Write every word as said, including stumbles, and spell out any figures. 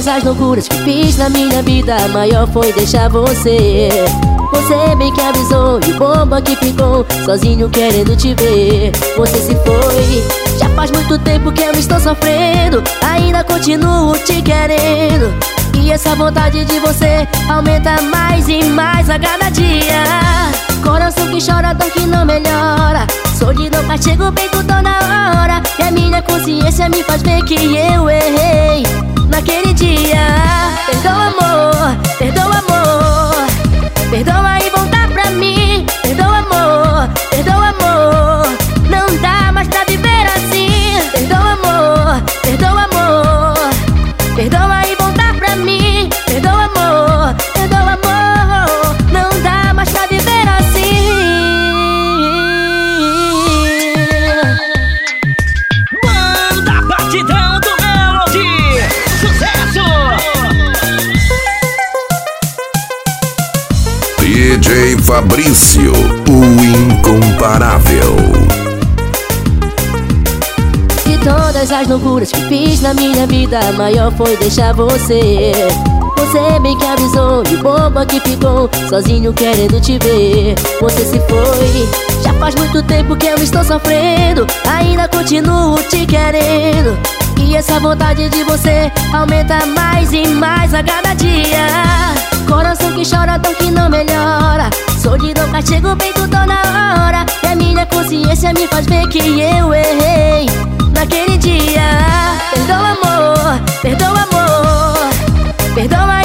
todas as loucuras que fiz na minha vida, a maior foi deixar você. Você bem que avisou e o bomba que ficou sozinho querendo te ver. Você se foi, já faz muito tempo que eu estou sofrendo, ainda continuo te querendo. E essa vontade de você aumenta mais e mais a cada dia. Coração que chora, dor que não melhora, solidão, castigo, peito toda hora. E a minha consciência me faz ver que eu errei naquele dia. Perdoa amor, perdoa amor, perdoa e volta pra mim. Perdoa amor, perdoa amor, não dá mais pra viver assim. Perdoa amor, perdoa amor, perdoa e volta pra mim. Perdoa amor, perdoa amor, não dá mais pra viver assim. Banda Batidão do Melody, sucesso! D J Fabrício, o incomparável. De todas as loucuras que fiz na minha vida, a maior foi deixar você. Você bem que avisou e o bomba que ficou sozinho querendo te ver. Você se foi, já faz muito tempo que eu estou sofrendo, ainda continuo te querendo. E essa vontade de você aumenta mais e mais a cada dia. Coração que chora, dor que não melhora, solidão, castigo, peito toda hora. E a minha consciência me faz ver que eu errei naquele dia. Perdoa amor, perdoa amor, perdoa